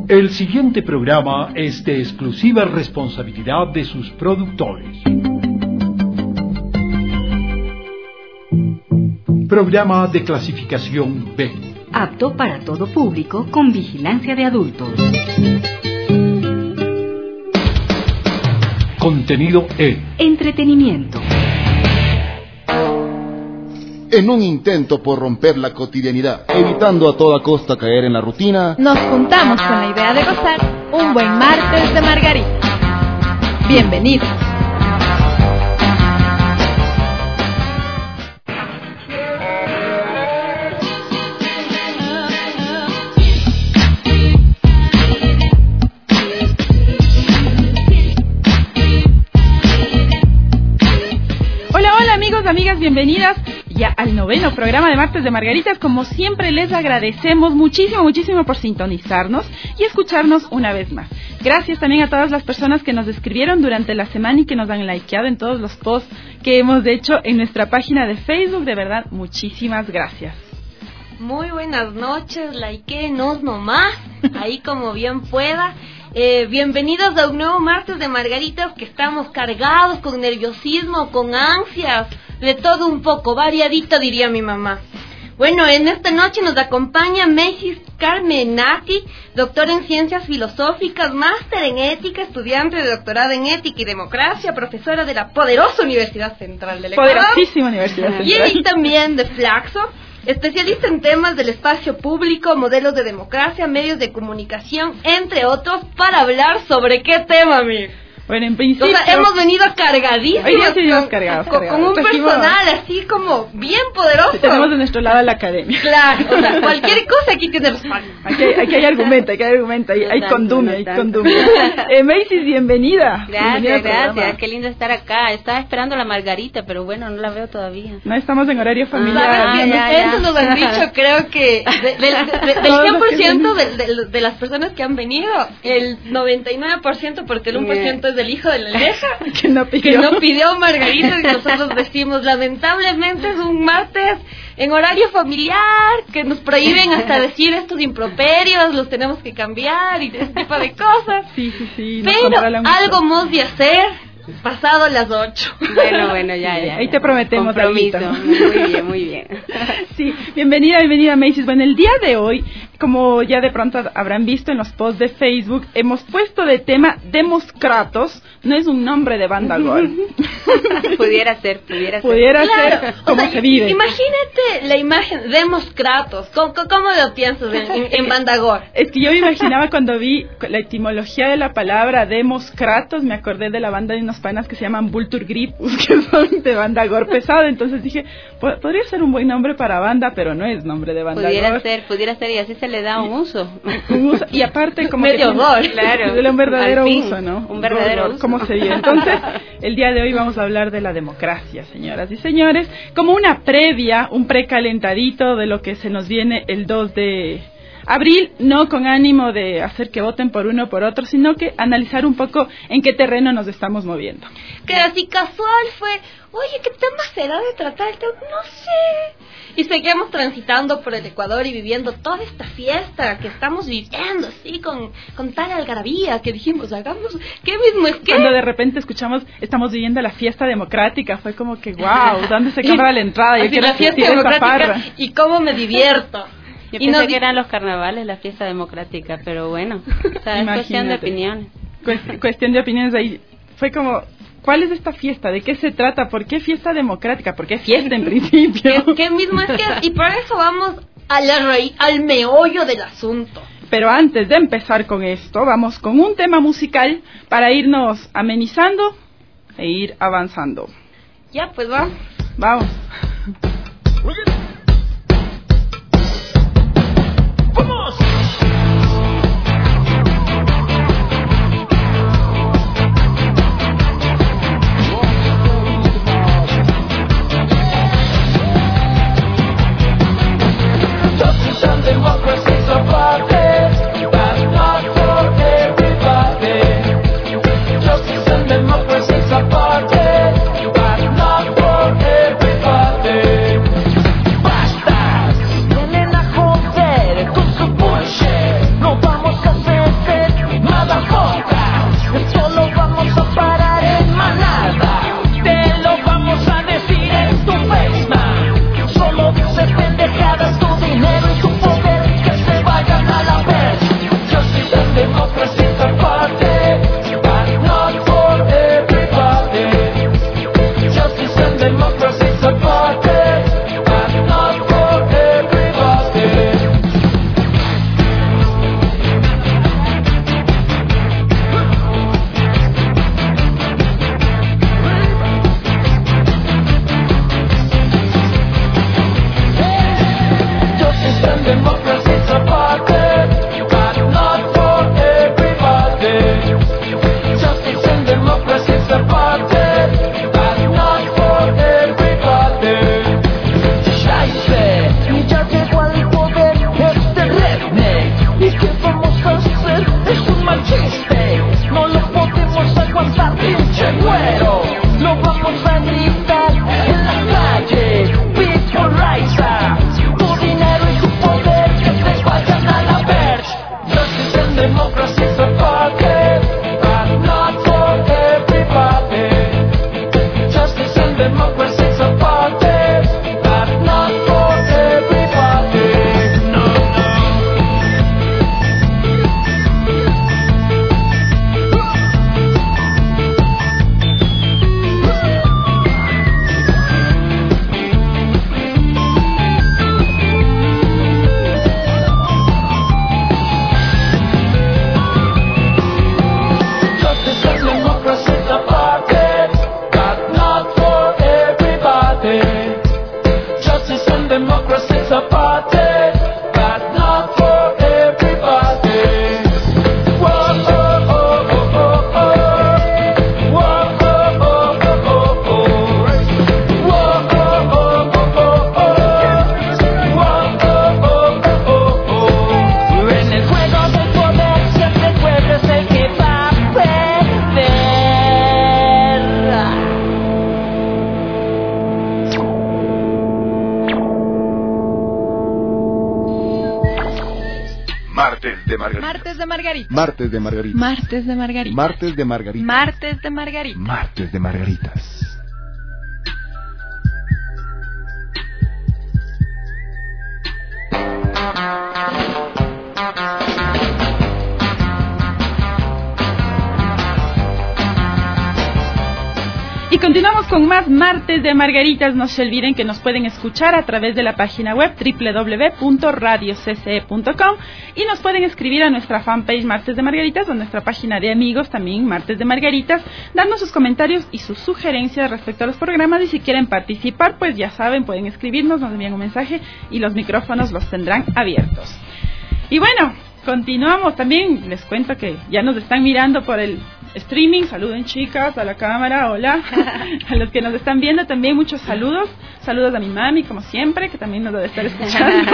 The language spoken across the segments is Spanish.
El siguiente programa es de exclusiva responsabilidad de sus productores. Programa de clasificación B. Apto para todo público con vigilancia de adultos. Contenido E. Entretenimiento. En un intento por romper la cotidianidad, evitando a toda costa caer en la rutina, nos juntamos con la idea de gozar un buen martes de margarita. Bienvenidos. Hola amigos, amigas, bienvenidas ya al 9º programa de Martes de Margaritas. Como siempre les agradecemos muchísimo por sintonizarnos y escucharnos una vez más. Gracias también a todas las personas que nos escribieron durante la semana y que nos han likeado en todos los posts que hemos hecho en nuestra página de Facebook. De verdad, muchísimas gracias. Muy buenas noches, likeenos nomás, ahí como bien pueda. Bienvenidos a un nuevo Martes de Margaritas, que estamos cargados con nerviosismo, con ansias, de todo un poco, variadito diría mi mamá. Bueno, en esta noche nos acompaña Macy's Carmenati, doctora en Ciencias Filosóficas, máster en Ética, estudiante de doctorado en Ética y Democracia, profesora de la poderosa Universidad Central del Ecuador. Poderosísima Universidad Central. Y él también de Flaxo, especialista en temas del espacio público, modelos de democracia, medios de comunicación, entre otros, para hablar sobre qué tema, amigo. Bueno, en principio... O sea, hemos venido cargadísimos. Hoy día sí venimos cargados. Con un personal así como bien poderoso. Sí, tenemos de nuestro lado a la academia. Claro, o sea, cualquier cosa aquí tiene respaldo. Aquí hay argumento, hay condumio. Macy's, bienvenida. Gracias, qué lindo estar acá. Estaba esperando la margarita, pero bueno, no la veo todavía. No estamos en horario familiar. Eso nos han dicho, creo que del 100% de las personas que han venido, el 99%, porque el 1% es del hijo de la Aleja, que no pidió margarita, y nosotros decimos, lamentablemente es un martes en horario familiar, que nos prohíben hasta decir estos improperios, los tenemos que cambiar y ese tipo de cosas. Sí. Pero algo hemos de hacer pasado las 8. Bueno, ya. Ahí te prometemos. Compromiso. Muy bien. Sí, bienvenida Macy's. Bueno, el día de hoy, como ya de pronto habrán visto en los posts de Facebook, hemos puesto de tema Demoskratos. No es un nombre de banda gol. Pudiera ser. Claro, como se vive. Imagínate la imagen Demoskratos. ¿Cómo lo piensas en banda gol? Es que yo me imaginaba cuando vi la etimología de la palabra Demoskratos, me acordé de la banda de unos panas que se llaman Vulture Gripus, que son de banda gore pesado. Entonces dije, podría ser un buen nombre para banda, pero no es nombre de banda gore. Pudiera ser, y así se le da un uso. Y aparte como medio gore, claro. Un verdadero uso, ¿no? Un verdadero uso. ¿Cómo se vive? Entonces, el día de hoy vamos a hablar de la democracia, señoras y señores, como una previa, un precalentadito de lo que se nos viene el 2 de abril, no con ánimo de hacer que voten por uno o por otro, sino que analizar un poco en qué terreno nos estamos moviendo. Que así casual fue, oye, ¿qué tema será de tratar el tema? No sé. Y seguimos transitando por el Ecuador y viviendo toda esta fiesta que estamos viviendo, así, con tal algarabía, que dijimos, hagamos, ¿qué mismo es que? Cuando de repente escuchamos, estamos viviendo la fiesta democrática, fue como que, wow, ¿dónde se compra la entrada? Yo quiero la fiesta asistir a esa democrática farra. Y cómo me divierto. Yo pensé que eran los carnavales, la fiesta democrática, pero bueno, o sea, es cuestión de opiniones. Cuestión de opiniones ahí. Fue como, ¿cuál es esta fiesta? ¿De qué se trata? ¿Por qué fiesta democrática? ¿Por qué fiesta en principio? ¿Qué mismo es que? Y por eso vamos a la raíz, al meollo del asunto. Pero antes de empezar con esto, vamos con un tema musical para irnos amenizando e ir avanzando. Ya, pues vamos. Vamos. Democracy's a party, but not for everybody. a party, but not for everybody. Whoa, oh, oh, oh, oh, oh. Whoa, oh, oh, oh, oh, oh. Whoa, oh, oh, oh, oh, oh. Whoa, oh, oh, oh, oh, oh. En el juego del poder siempre el pueblo es el que va a perder. Martes de Margarita. Martes de Margarita. Martes de Margarita. Martes de Margarita. Martes de Margarita. Martes de Margarita. Martes de Margaritas. Y continuamos con más Martes de Margaritas. No se olviden que nos pueden escuchar a través de la página web www.radiocce.com y nos pueden escribir a nuestra fanpage Martes de Margaritas o nuestra página de amigos también Martes de Margaritas, dando sus comentarios y sus sugerencias respecto a los programas. Y si quieren participar, pues ya saben, pueden escribirnos, nos envían un mensaje y los micrófonos los tendrán abiertos. Y bueno, continuamos. También les cuento que ya nos están mirando por el streaming. Saluden, chicas, a la cámara, hola. A los que nos están viendo también muchos saludos. Saludos a mi mami, como siempre, que también nos debe estar escuchando.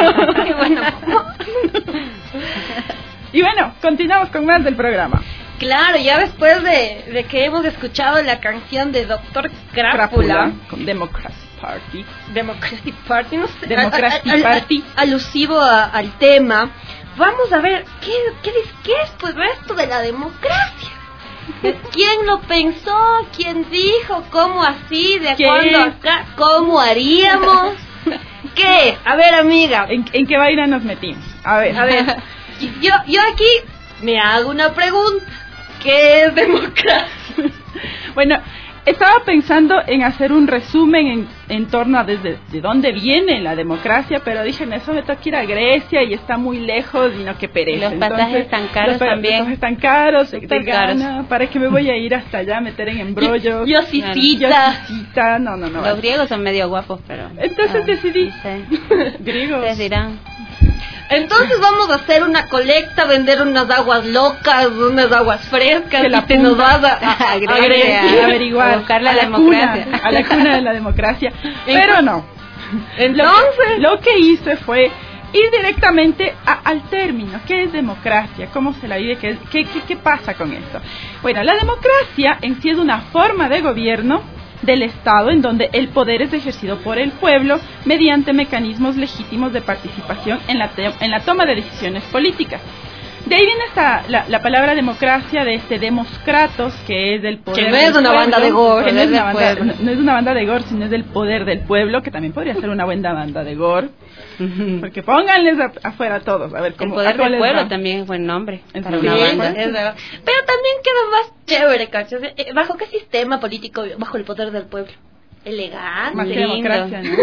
Y bueno, continuamos con más del programa. Claro, ya después de que hemos escuchado la canción de Dr. Crápula con Democracy Party. Democracy Party, no sé. Democracy Party. Alusivo al tema. Vamos a ver, ¿qué es pues esto de la democracia? ¿Quién lo pensó? ¿Quién dijo? ¿Cómo así? ¿De cuándo acá? ¿Cómo haríamos? ¿Qué? A ver, amiga. ¿En qué vaina nos metimos? A ver. Yo aquí me hago una pregunta. ¿Qué es democracia? Bueno, estaba pensando en hacer un resumen en torno a de dónde viene la democracia, pero dije, eso me toca ir a Grecia y está muy lejos y no, que pereza. Los pasajes están caros también. Los están caros, ¿para qué me voy a ir hasta allá a meter en embrollos? Yo cita, no. Los griegos son medio guapos, pero... Entonces decidí. No sé. Griegos. Ustedes dirán. Entonces vamos a hacer una colecta, vender unas aguas locas, unas aguas frescas, que te nos vas a Grecia, averiguar, a buscar la democracia. A la cuna de la democracia. Pero no. Entonces, lo que hice fue ir directamente al término. ¿Qué es democracia? ¿Cómo se la vive? ¿Qué pasa con esto? Bueno, la democracia en sí es una forma de gobierno del Estado en donde el poder es ejercido por el pueblo mediante mecanismos legítimos de participación en la toma de decisiones políticas. De ahí viene la palabra democracia, de demos kratos, que es del poder. Que no es una banda de gore. No es una banda de gore, sino es del poder del pueblo, que también podría ser una buena banda de gore. Porque pónganles afuera todos, a ver cómo. El poder del pueblo también es buen nombre para una banda. Pero también queda más chévere, ¿cachas? ¿Bajo qué sistema político? Bajo el poder del pueblo. Elegante. Más que democracia, ¿no?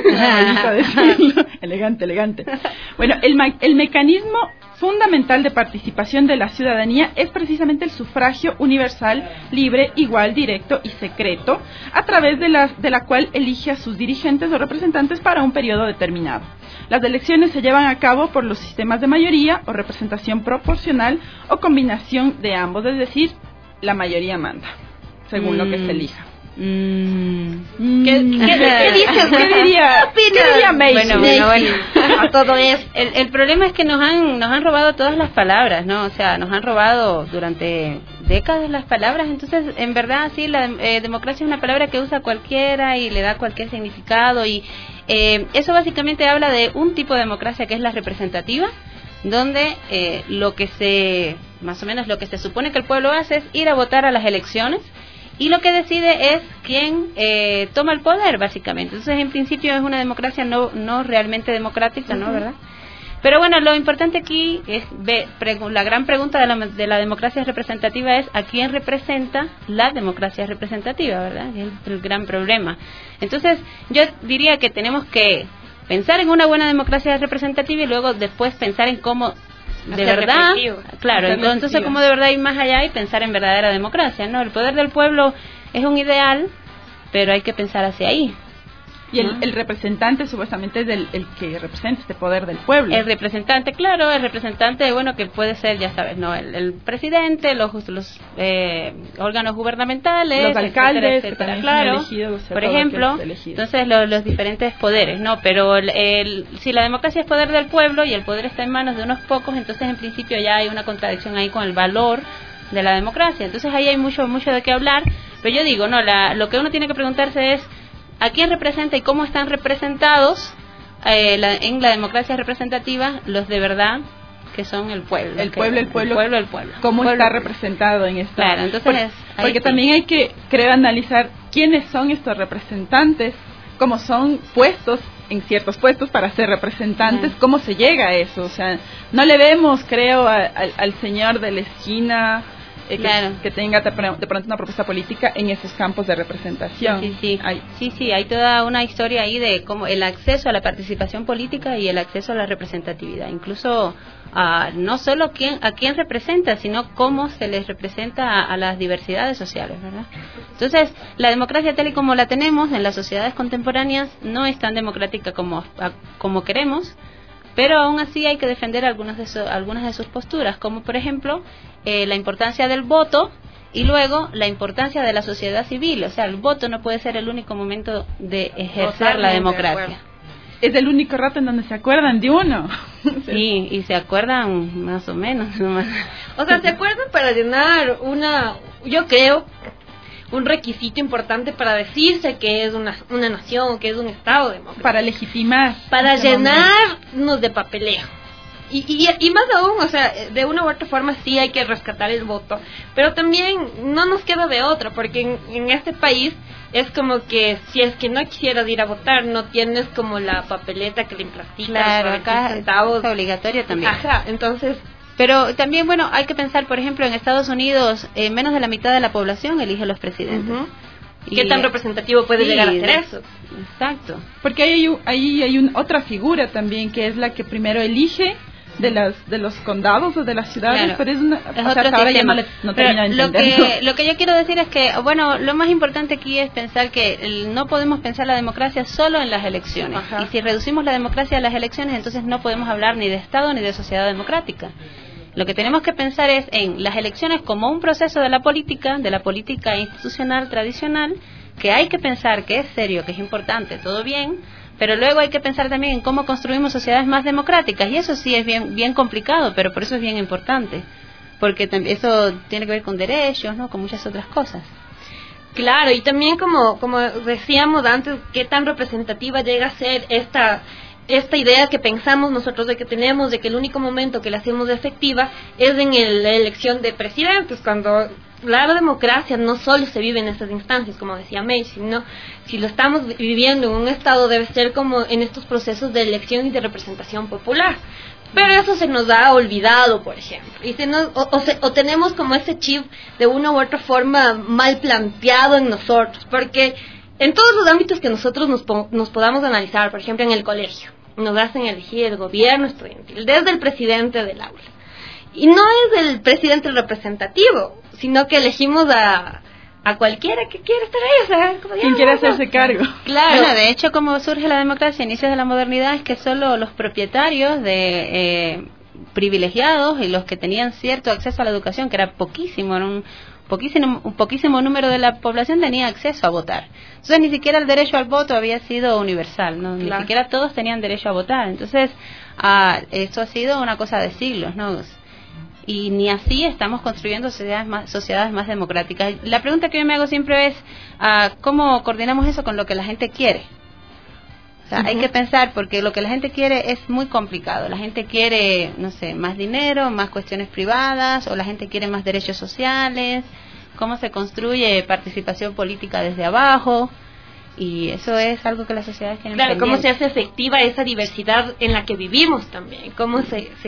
Elegante. Bueno, el mecanismo fundamental de participación de la ciudadanía es precisamente el sufragio universal, libre, igual, directo y secreto, a través de la cual elige a sus dirigentes o representantes para un periodo determinado. Las elecciones se llevan a cabo por los sistemas de mayoría o representación proporcional o combinación de ambos, es decir, la mayoría manda, según lo que se elija. ¿Qué dices? ¿Qué diría May? Bueno, a todo es. El problema es que nos han robado todas las palabras, ¿no? O sea, nos han robado durante décadas las palabras. Entonces, en verdad, sí, la democracia es una palabra que usa cualquiera y le da cualquier significado. Y eso básicamente habla de un tipo de democracia que es la representativa, donde más o menos lo que se supone que el pueblo hace es ir a votar a las elecciones. Y lo que decide es quién toma el poder, básicamente. Entonces, en principio, es una democracia no realmente democrática, ¿no? ¿Verdad? Pero bueno, lo importante aquí es la gran pregunta de la democracia representativa es ¿a quién representa la democracia representativa, verdad? Es el gran problema. Entonces, yo diría que tenemos que pensar en una buena democracia representativa y luego después pensar en cómo de verdad, claro, entonces como de verdad ir más allá y pensar en verdadera democracia, ¿no? El poder del pueblo es un ideal, pero hay que pensar hacia ahí. Y el representante supuestamente es el que representa este poder del pueblo. El representante, claro, el representante, bueno, que puede ser, ya sabes, ¿no? El presidente, los órganos gubernamentales, los alcaldes, etcétera, que claro, son elegidos, por ejemplo. Entonces, los diferentes poderes, ¿no? Pero si la democracia es poder del pueblo y el poder está en manos de unos pocos, entonces en principio ya hay una contradicción ahí con el valor de la democracia. Entonces ahí hay mucho de qué hablar. Pero yo digo, no, lo que uno tiene que preguntarse es ¿a quién representa y cómo están representados en la democracia representativa los de verdad que son el pueblo? El pueblo. ¿Cómo pueblo. Está representado en esta? Claro, entonces porque sí. También hay que, creo, analizar quiénes son estos representantes, cómo son puestos en ciertos puestos para ser representantes, cómo se llega a eso. O sea, no le vemos, creo, al señor de la esquina que tenga de pronto una propuesta política en esos campos de representación. Sí, hay toda una historia ahí de cómo el acceso a la participación política y el acceso a la representatividad, incluso no solo a quién representa, sino cómo se les representa a las diversidades sociales, ¿verdad? Entonces, la democracia tal y como la tenemos en las sociedades contemporáneas no es tan democrática como queremos, pero aún así hay que defender algunas de sus posturas, como por ejemplo la importancia del voto y luego la importancia de la sociedad civil. O sea, el voto no puede ser el único momento de ejercer la democracia. Es el único rato en donde se acuerdan de uno. Sí, y se acuerdan más o menos. O sea, se acuerdan para llenar yo creo, un requisito importante para decirse que es una nación, que es un Estado democrático. Para legitimar. Para llenarnos de papeleo. Y más aún, o sea, de una u otra forma sí hay que rescatar el voto, pero también no nos queda de otra, porque en este país es como que si es que no quisieras ir a votar, no tienes como la papeleta que le platica. Claro, acá es obligatorio también. Ajá, entonces... Pero también, bueno, hay que pensar, por ejemplo, en Estados Unidos, menos de la mitad de la población elige los presidentes. Uh-huh. ¿Qué tan representativo puede llegar a ser eso? Exacto. Porque ahí hay otra figura también, que es la que primero elige de los condados o de las ciudades, claro, pero es otro ahora sistema. Ya no termino de entender. Lo que yo quiero decir es que, bueno, lo más importante aquí es pensar que no podemos pensar la democracia solo en las elecciones. Ajá. Y si reducimos la democracia a las elecciones, entonces no podemos hablar ni de Estado ni de sociedad democrática. Lo que tenemos que pensar es en las elecciones como un proceso de la política institucional tradicional, que hay que pensar que es serio, que es importante, todo bien, pero luego hay que pensar también en cómo construimos sociedades más democráticas, y eso sí es bien complicado, pero por eso es bien importante, porque eso tiene que ver con derechos, ¿no? Con muchas otras cosas. Claro, y también como decíamos antes, qué tan representativa llega a ser esta idea que pensamos nosotros de que tenemos, de que el único momento que la hacemos efectiva es en la elección de presidentes, cuando la democracia no solo se vive en estas instancias, como decía May, sino si lo estamos viviendo en un estado debe ser como en estos procesos de elección y de representación popular. Pero eso se nos ha olvidado, por ejemplo, y o tenemos como ese chip de una u otra forma mal planteado en nosotros, porque en todos los ámbitos que nosotros nos podamos analizar, por ejemplo en el colegio, nos hacen elegir el gobierno estudiantil, desde el presidente del aula. Y no es el presidente el representativo, sino que elegimos a cualquiera que quiera estar ahí, o sea, como quien quiera hacerse cargo. Claro. Bueno, de hecho, como surge la democracia a inicios de la modernidad, es que solo los propietarios de privilegiados y los que tenían cierto acceso a la educación, que era poquísimo, era un poquísimo número de la población tenía acceso a votar. Entonces ni siquiera el derecho al voto había sido universal, ¿no? Claro. Ni siquiera todos tenían derecho a votar. Entonces esto ha sido una cosa de siglos, ¿no? Y ni así estamos construyendo sociedades más democráticas. La pregunta que yo me hago siempre es ¿cómo coordinamos eso con lo que la gente quiere? O sea, hay que pensar, porque lo que la gente quiere es muy complicado. La gente quiere, no sé, más dinero, más cuestiones privadas, o la gente quiere más derechos sociales. ¿Cómo se construye participación política desde abajo? Y eso es algo que las sociedades tienen pendiente. Claro, ¿cómo se hace efectiva esa diversidad en la que vivimos también? ¿Cómo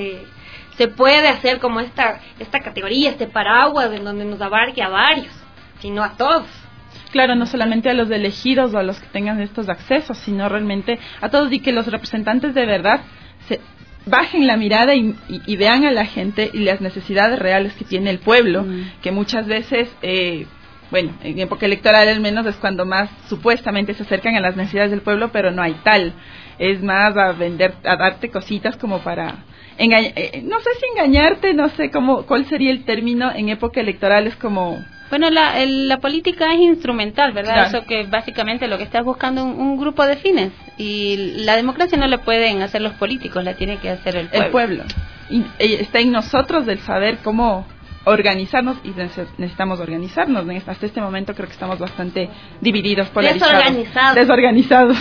se puede hacer como esta categoría, este paraguas en donde nos abarque a varios, sino a todos? Claro, no solamente a los elegidos o a los que tengan estos accesos, sino realmente a todos, y que los representantes de verdad se bajen la mirada y vean a la gente y las necesidades reales que tiene el pueblo, que muchas veces bueno, en época electoral al menos es cuando más supuestamente se acercan a las necesidades del pueblo, pero no hay tal. Es más a darte cositas como para no sé si engañarte, no sé cuál sería el término en época electoral, es como... Bueno, la política es instrumental, ¿verdad? Claro. Eso que básicamente lo que está buscando un grupo de fines. Y la democracia no la pueden hacer los políticos, la tiene que hacer el pueblo. El pueblo. Y está en nosotros del saber cómo organizarnos, y necesitamos organizarnos. Hasta este momento creo que estamos bastante divididos, polarizados. Desorganizados.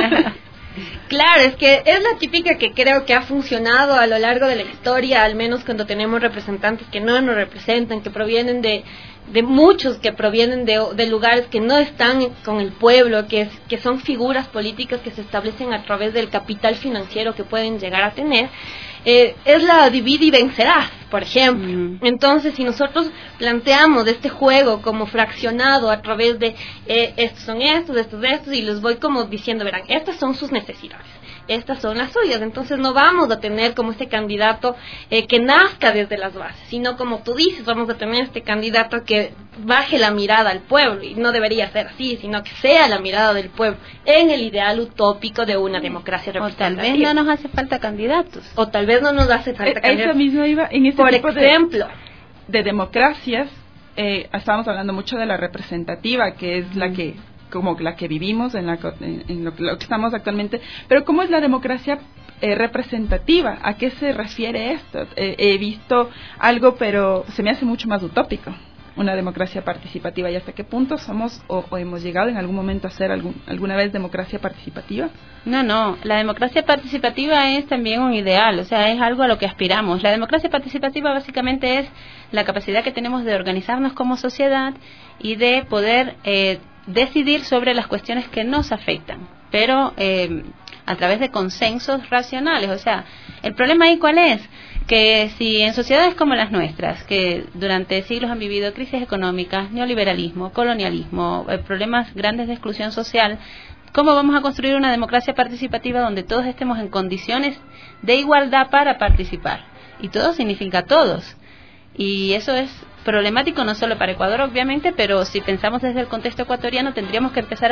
Claro, es que es la típica que creo que ha funcionado a lo largo de la historia, al menos cuando tenemos representantes que no nos representan, que provienen de muchos, que provienen de lugares que no están con el pueblo, que son figuras políticas que se establecen a través del capital financiero que pueden llegar a tener. Es la divide y vencerás, por ejemplo. Entonces, si nosotros planteamos este juego como fraccionado a través de estos son estos, y les voy como diciendo, verán, estas son sus necesidades, estas son las suyas, entonces no vamos a tener como este candidato que nazca desde las bases, sino como tú dices, vamos a tener este candidato que baje la mirada al pueblo, y no debería ser así, sino que sea la mirada del pueblo, en el ideal utópico de una democracia representativa. O tal vez no nos hace falta candidatos. O tal vez no nos hace falta candidatos. Eso mismo iba en este por tipo ejemplo, de democracias. Estábamos hablando mucho de la representativa, que es la que como la que vivimos en lo que estamos actualmente, pero ¿cómo es la democracia representativa? ¿A qué se refiere esto? He visto algo, pero se me hace mucho más utópico, una democracia participativa. ¿Y hasta qué punto somos o hemos llegado en algún momento a ser alguna vez democracia participativa? No, la democracia participativa es también un ideal, o sea, es algo a lo que aspiramos. La democracia participativa básicamente es la capacidad que tenemos de organizarnos como sociedad y de poder decidir sobre las cuestiones que nos afectan, pero a través de consensos racionales. O sea, el problema ahí ¿cuál es? Que si en sociedades como las nuestras, que durante siglos han vivido crisis económicas, neoliberalismo, colonialismo, problemas grandes de exclusión social, ¿cómo vamos a construir una democracia participativa donde todos estemos en condiciones de igualdad para participar? Y todos significa todos. Y eso es problemático no solo para Ecuador, obviamente, pero si pensamos desde el contexto ecuatoriano, tendríamos que empezar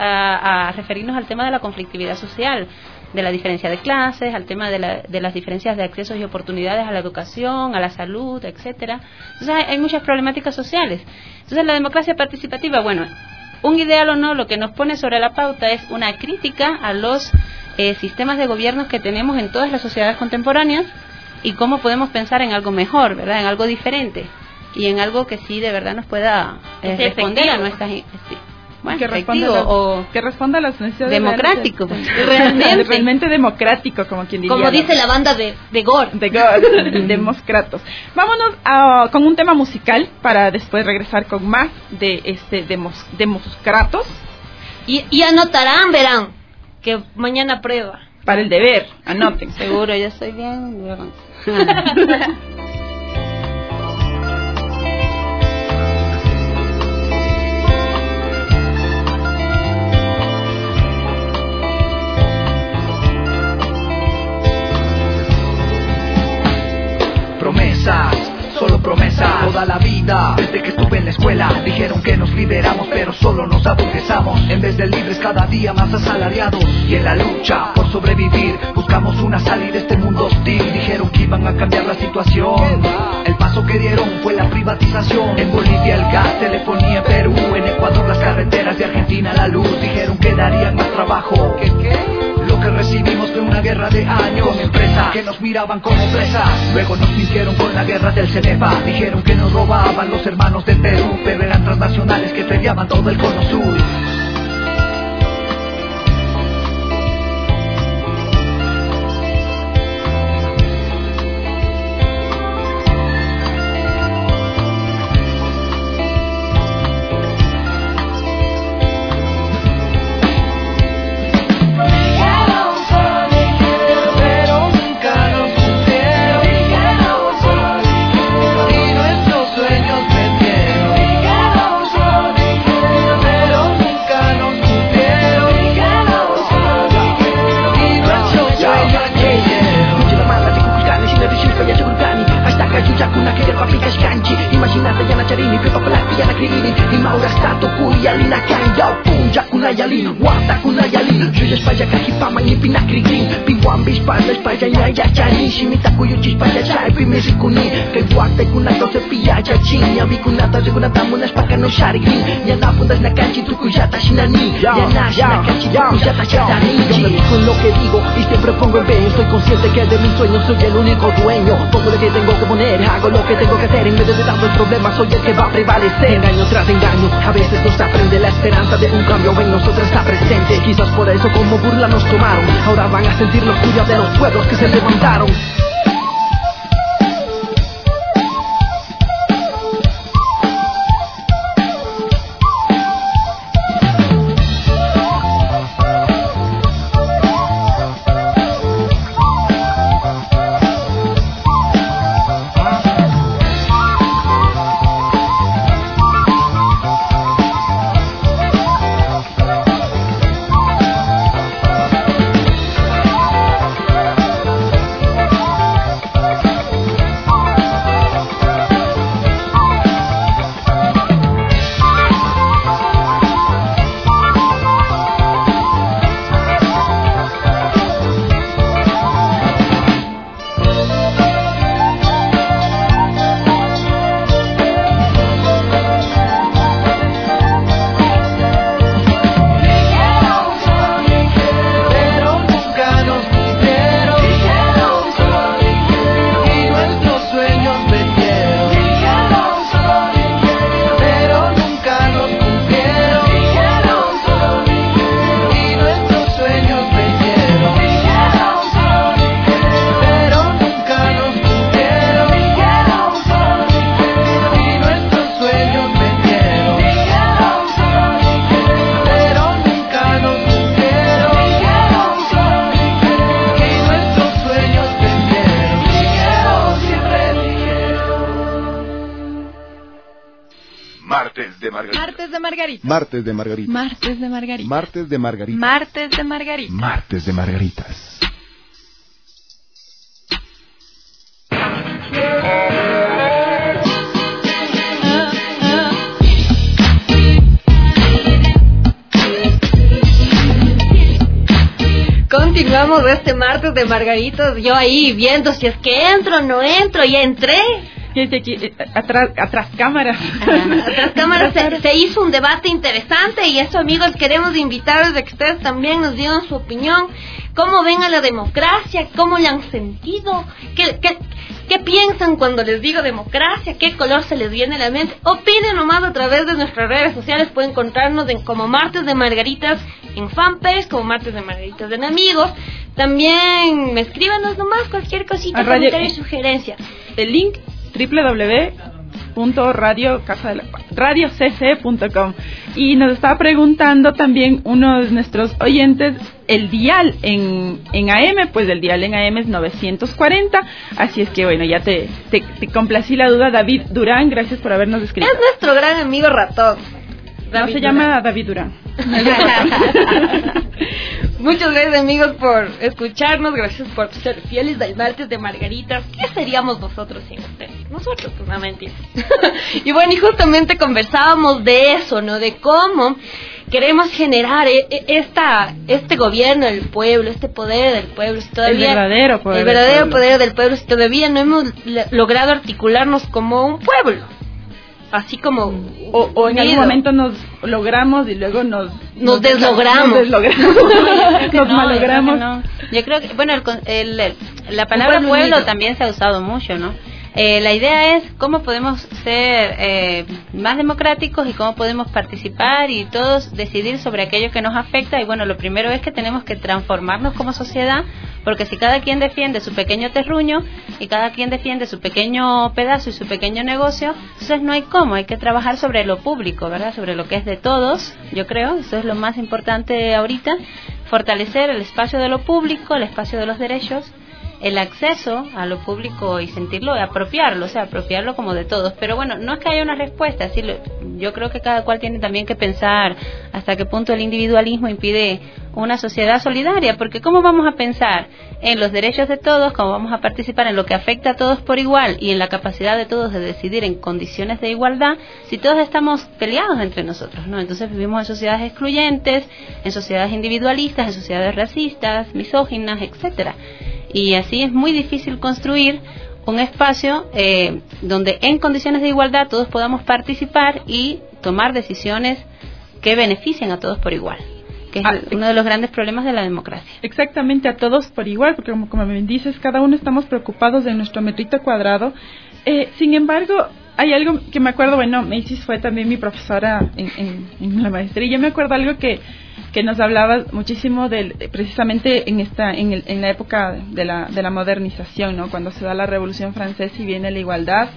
a referirnos al tema de la conflictividad social, de la diferencia de clases, al tema de las diferencias de accesos y oportunidades a la educación, a la salud, etcétera. Entonces hay muchas problemáticas sociales. Entonces la democracia participativa, bueno, un ideal o no, lo que nos pone sobre la pauta es una crítica a los sistemas de gobiernos que tenemos en todas las sociedades contemporáneas y cómo podemos pensar en algo mejor, ¿verdad? En algo diferente y en algo que sí de verdad nos pueda responder a nuestras... Bueno, que responda a las necesidades democrático, realmente democrático, como quien diría, como dice la banda de Gore, demócratos. Vámonos con un tema musical para después regresar con más de demócratos y anotarán, verán que mañana prueba para el deber, anoten. Seguro, yo soy bien promesas, solo promesas, toda la vida, desde que estuve en la escuela, dijeron que nos liberamos, pero solo nos aburguesamos, en vez de libres cada día más asalariados, y en la lucha por sobrevivir, buscamos una salida de este mundo hostil, dijeron que iban a cambiar la situación, el paso que dieron fue la privatización, en Bolivia el gas, telefonía en Perú, en Ecuador las carreteras, de Argentina la luz, dijeron que darían más trabajo, lo que recibimos fue una guerra de años, con empresas que nos miraban como presas. Luego nos mintieron con la guerra del Cenepa. Dijeron que nos robaban los hermanos de Perú, pero eran transnacionales que peleaban todo el cono sur. kunayali wata kunayali chuyas paya kakipama ni pinakrigin piwan bispas paya ya chani shimita kuyuchis paya chai pimisikuni que wata kunato se pilla ya chinya bikunata se kunata munas paka no sharigin ya na puntas na kanchi tu kuyata shinani ya nashi na kanchi tu kuyata shatani yo me fijo en lo que digo y siempre pongo empeño estoy consciente que de mis sueños soy el único dueño pongo lo que tengo que poner hago lo que tengo que hacer en medio de tanto el problema soy el que va a prevalecer engaño tras engaño a veces no se aprende la esperanza de un cambio en nosotros está presente quizás por eso como burla nos tomaron ahora van a sentir los furia de los pueblos que se levantaron. Martes de Margarita. Martes de Margarita. Martes de Margarita. Martes de Margarita. Martes de Margarita. Martes de Margarita. Martes de Margaritas. Continuamos este martes de Margaritas. Yo ahí viendo si es que entro o no entro. Ya entré. Atrás cámaras. Atrás cámaras se hizo un debate interesante y eso, amigos, queremos invitarles a que ustedes también nos digan su opinión. ¿Cómo ven a la democracia? ¿Cómo la han sentido? ¿Qué piensan cuando les digo democracia? ¿Qué color se les viene a la mente? Opinen nomás a través de nuestras redes sociales. Pueden encontrarnos como Martes de Margaritas en fanpage, como Martes de Margaritas en amigos. También me escríbanos nomás cualquier cosita, comentario y sugerencia. El link www.radiocc.com. Y nos estaba preguntando también uno de nuestros oyentes el dial en AM, pues el dial en AM es 940, así es que bueno, ya te complací la duda. David Durán, gracias por habernos escrito. Es nuestro gran amigo ratón. No se llama David Durán. Muchas gracias, amigos, por escucharnos. Gracias por ser fieles del Martes de Margaritas. ¿Qué seríamos nosotros sin ustedes? Nosotros, pues, no mentiras. Y bueno, y justamente conversábamos de eso, ¿no? De cómo queremos generar este gobierno del pueblo, este poder del pueblo. Si todavía, el verdadero poder del pueblo. Si todavía no hemos logrado articularnos como un pueblo. Así como o en algún momento nos logramos y luego nos deslogramos. Nos malogramos. No. Yo creo que, bueno, la palabra pueblo también se ha usado mucho, ¿no? La idea es cómo podemos ser más democráticos y cómo podemos participar y todos decidir sobre aquello que nos afecta. Y bueno, lo primero es que tenemos que transformarnos como sociedad, porque si cada quien defiende su pequeño terruño y cada quien defiende su pequeño pedazo y su pequeño negocio, entonces no hay cómo. Hay que trabajar sobre lo público, ¿verdad? Sobre lo que es de todos, yo creo. Eso es lo más importante ahorita, fortalecer el espacio de lo público, el espacio de los derechos. el acceso a lo público y sentirlo, apropiarlo, o sea, apropiarlo como de todos. Pero bueno, no es que haya una respuesta, ¿sí? Yo creo que cada cual tiene también que pensar hasta qué punto el individualismo impide una sociedad solidaria, porque ¿cómo vamos a pensar en los derechos de todos, cómo vamos a participar en lo que afecta a todos por igual y en la capacidad de todos de decidir en condiciones de igualdad si todos estamos peleados entre nosotros, ¿no? Entonces vivimos en sociedades excluyentes, en sociedades individualistas, en sociedades racistas, misóginas, etcétera. Y así es muy difícil construir un espacio donde en condiciones de igualdad todos podamos participar y tomar decisiones que beneficien a todos por igual, que es uno de los grandes problemas de la democracia. Exactamente, a todos por igual, porque como me dices, cada uno estamos preocupados de nuestro metrito cuadrado. Sin embargo, hay algo que me acuerdo, bueno, Macy's fue también mi profesora en la maestría, y yo me acuerdo algo que nos hablaba muchísimo precisamente en la época de la modernización, ¿no? Cuando se da la Revolución Francesa y viene la igualdad,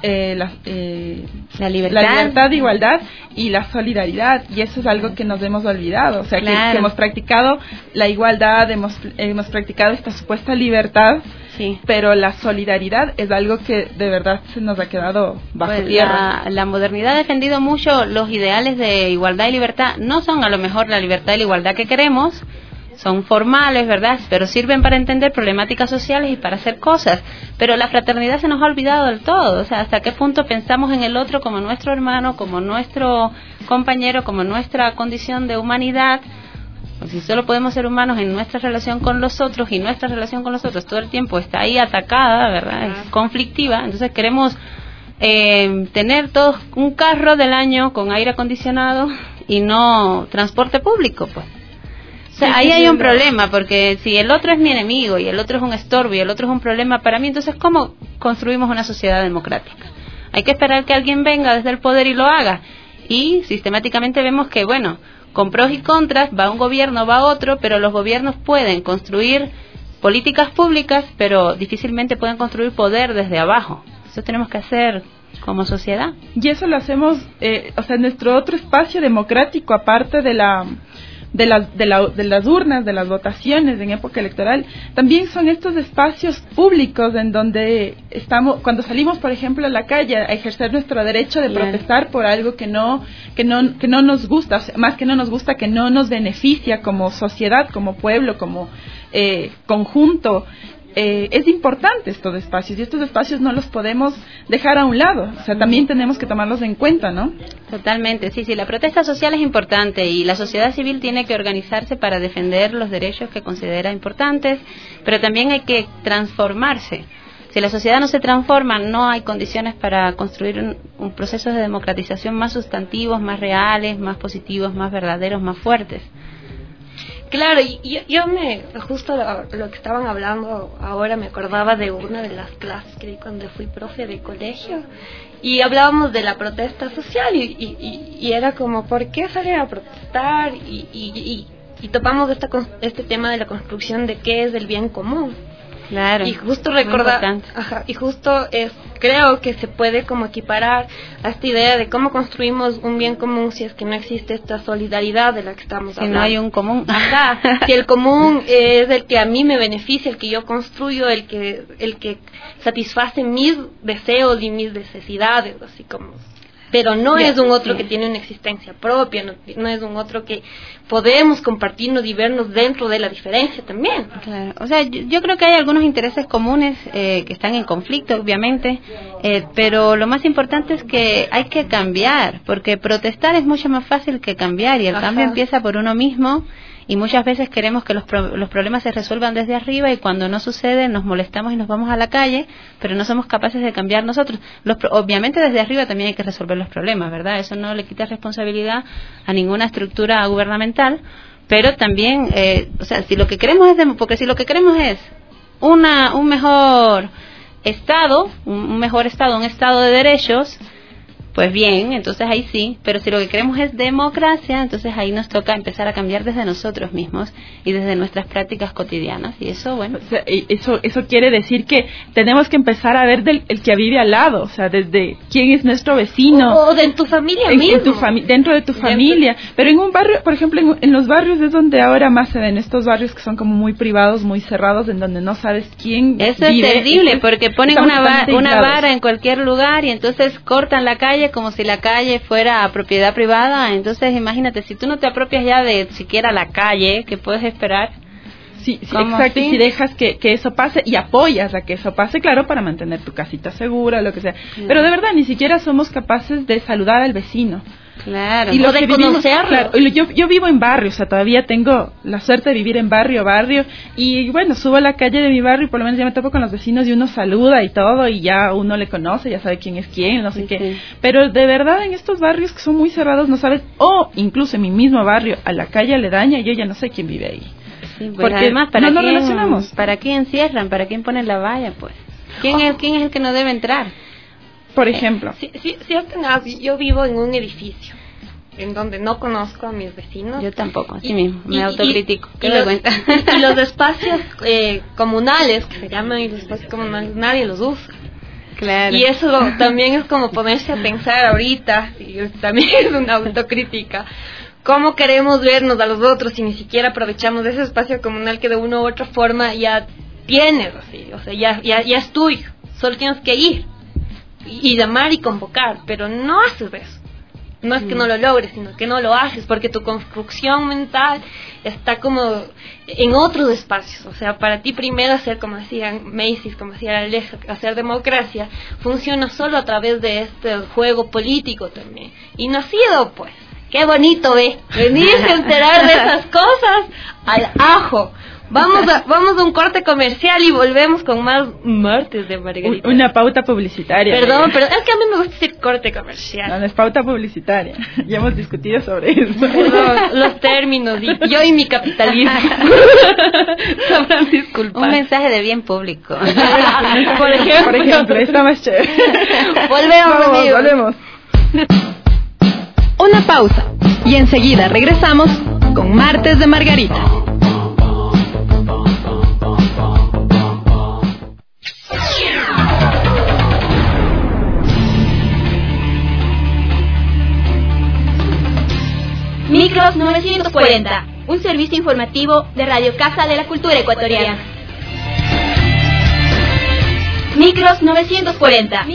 la libertad, igualdad y la solidaridad, y eso es algo que nos hemos olvidado, o sea, que hemos practicado la igualdad, hemos practicado esta supuesta libertad, sí, pero la solidaridad es algo que de verdad se nos ha quedado bajo tierra. La modernidad ha defendido mucho los ideales de igualdad y libertad. No son a lo mejor la libertad y la igualdad que queremos, son formales, ¿verdad? Pero sirven para entender problemáticas sociales y para hacer cosas. Pero la fraternidad se nos ha olvidado del todo. O sea, ¿hasta qué punto pensamos en el otro como nuestro hermano, como nuestro compañero, como nuestra condición de humanidad? Pues si solo podemos ser humanos en nuestra relación con los otros, y nuestra relación con los otros todo el tiempo está ahí atacada, ¿verdad? Es conflictiva. Entonces queremos tener todos un carro del año con aire acondicionado y no transporte público, pues. O sea, ahí hay un problema, porque si el otro es mi enemigo y el otro es un estorbo y el otro es un problema para mí, entonces ¿cómo construimos una sociedad democrática? Hay que esperar que alguien venga desde el poder y lo haga. Y sistemáticamente vemos que, bueno, con pros y contras, va un gobierno, va otro, pero los gobiernos pueden construir políticas públicas, pero difícilmente pueden construir poder desde abajo. Eso tenemos que hacer como sociedad. Y eso lo hacemos, o sea, nuestro otro espacio democrático, aparte de las urnas, de las votaciones en época electoral, también son estos espacios públicos en donde estamos, cuando salimos, por ejemplo, a la calle a ejercer nuestro derecho de protestar por algo que no nos gusta, o sea, más que no nos gusta, que no nos beneficia como sociedad, como pueblo, como conjunto. Es importante estos espacios, y estos espacios no los podemos dejar a un lado, o sea, también tenemos que tomarlos en cuenta, ¿no? Totalmente, sí, la protesta social es importante y la sociedad civil tiene que organizarse para defender los derechos que considera importantes, pero también hay que transformarse. Si la sociedad no se transforma, no hay condiciones para construir un proceso de democratización más sustantivos, más reales, más positivos, más verdaderos, más fuertes. Claro, y yo justo lo que estaban hablando ahora, me acordaba de una de las clases que di cuando fui profe de colegio, y hablábamos de la protesta social, y era como, ¿por qué salir a protestar? Y topamos este tema de la construcción de qué es el bien común. Claro. Y justo recordar, creo que se puede como equiparar a esta idea de cómo construimos un bien común si es que no existe esta solidaridad de la que estamos hablando. Si no hay un común. Si el común es el que a mí me beneficia, el que yo construyo, el que satisface mis deseos y mis necesidades, así como. Pero no es un otro que tiene una existencia propia, no es un otro que podemos compartirnos y vernos dentro de la diferencia también. Claro. O sea, yo creo que hay algunos intereses comunes que están en conflicto, obviamente, pero lo más importante es que hay que cambiar, porque protestar es mucho más fácil que cambiar, y el cambio empieza por uno mismo. Y muchas veces queremos que los problemas se resuelvan desde arriba, y cuando no sucede nos molestamos y nos vamos a la calle, pero no somos capaces de cambiar nosotros. Obviamente desde arriba también hay que resolver los problemas, ¿verdad? Eso no le quita responsabilidad a ninguna estructura gubernamental, pero también, o sea, si lo que queremos es porque si lo que queremos es un mejor Estado, un estado de derechos, pues bien, entonces ahí sí, pero si lo que queremos es democracia, entonces ahí nos toca empezar a cambiar desde nosotros mismos y desde nuestras prácticas cotidianas, y eso, bueno. O sea, eso quiere decir que tenemos que empezar a ver el que vive al lado, o sea, desde quién es nuestro vecino. O de tu familia mismo. Dentro de tu familia. Pero en un barrio, por ejemplo, en los barrios es donde ahora más se ven estos barrios que son como muy privados, muy cerrados, en donde no sabes quién eso vive. Es terrible, porque ponen una aislados. vara en cualquier lugar y entonces cortan la calle como si la calle fuera propiedad privada. Entonces imagínate, si tú no te apropias ya de siquiera la calle, ¿qué puedes esperar? Sí, exacto, y si dejas que eso pase y apoyas a que eso pase, claro, para mantener tu casita segura, lo que sea. Pero de verdad, ni siquiera somos capaces de saludar al vecino. Claro, y o de conocerlo. Claro, yo vivo en barrio, o sea, todavía tengo la suerte de vivir en barrio, y bueno, subo a la calle de mi barrio y por lo menos ya me topo con los vecinos y uno saluda y todo, y ya uno le conoce, ya sabe quién es quién, no sé qué. Sí. Pero de verdad, en estos barrios que son muy cerrados, no sabes, o incluso en mi mismo barrio, a la calle aledaña, yo ya no sé quién vive ahí. Sí, pues porque además, no nos relacionamos. ¿Para qué encierran? ¿Para quién ponen la valla, pues? ¿Quién es el que no debe entrar? Por ejemplo. Yo vivo en un edificio en donde no conozco a mis vecinos. Yo tampoco, así mismo, me autocritico. Y los espacios comunales, que se llaman los espacios comunales, nadie los usa. Claro. Y eso también es como ponerse a pensar ahorita, y también es una autocrítica. ¿Cómo queremos vernos a los otros si ni siquiera aprovechamos de ese espacio comunal que de una u otra forma ya tienes, así, o sea, ya es tuyo, solo tienes que ir y llamar y convocar, pero no haces eso. No es que no lo logres, sino que no lo haces, porque tu construcción mental está como en otros espacios. O sea, para ti primero hacer, como decían Macy's, como decía Aleja, hacer democracia, funciona solo a través de este juego político también. Y no ha sido, pues, qué bonito, venirse a enterar de esas cosas al ajo. Vamos a un corte comercial y volvemos con más Martes de Margarita. Una pauta publicitaria. Perdón, pero es que a mí me gusta decir corte comercial. No es pauta publicitaria. Ya hemos discutido sobre eso. Perdón, los términos y yo y mi capitalismo. Sabrán disculpar. Un mensaje de bien público. Por ejemplo, está más chévere. Volvemos. Una pausa y enseguida regresamos con Martes de Margarita. Micros 940, un servicio informativo de Radio Casa de la Cultura Ecuatoriana. Micros 940.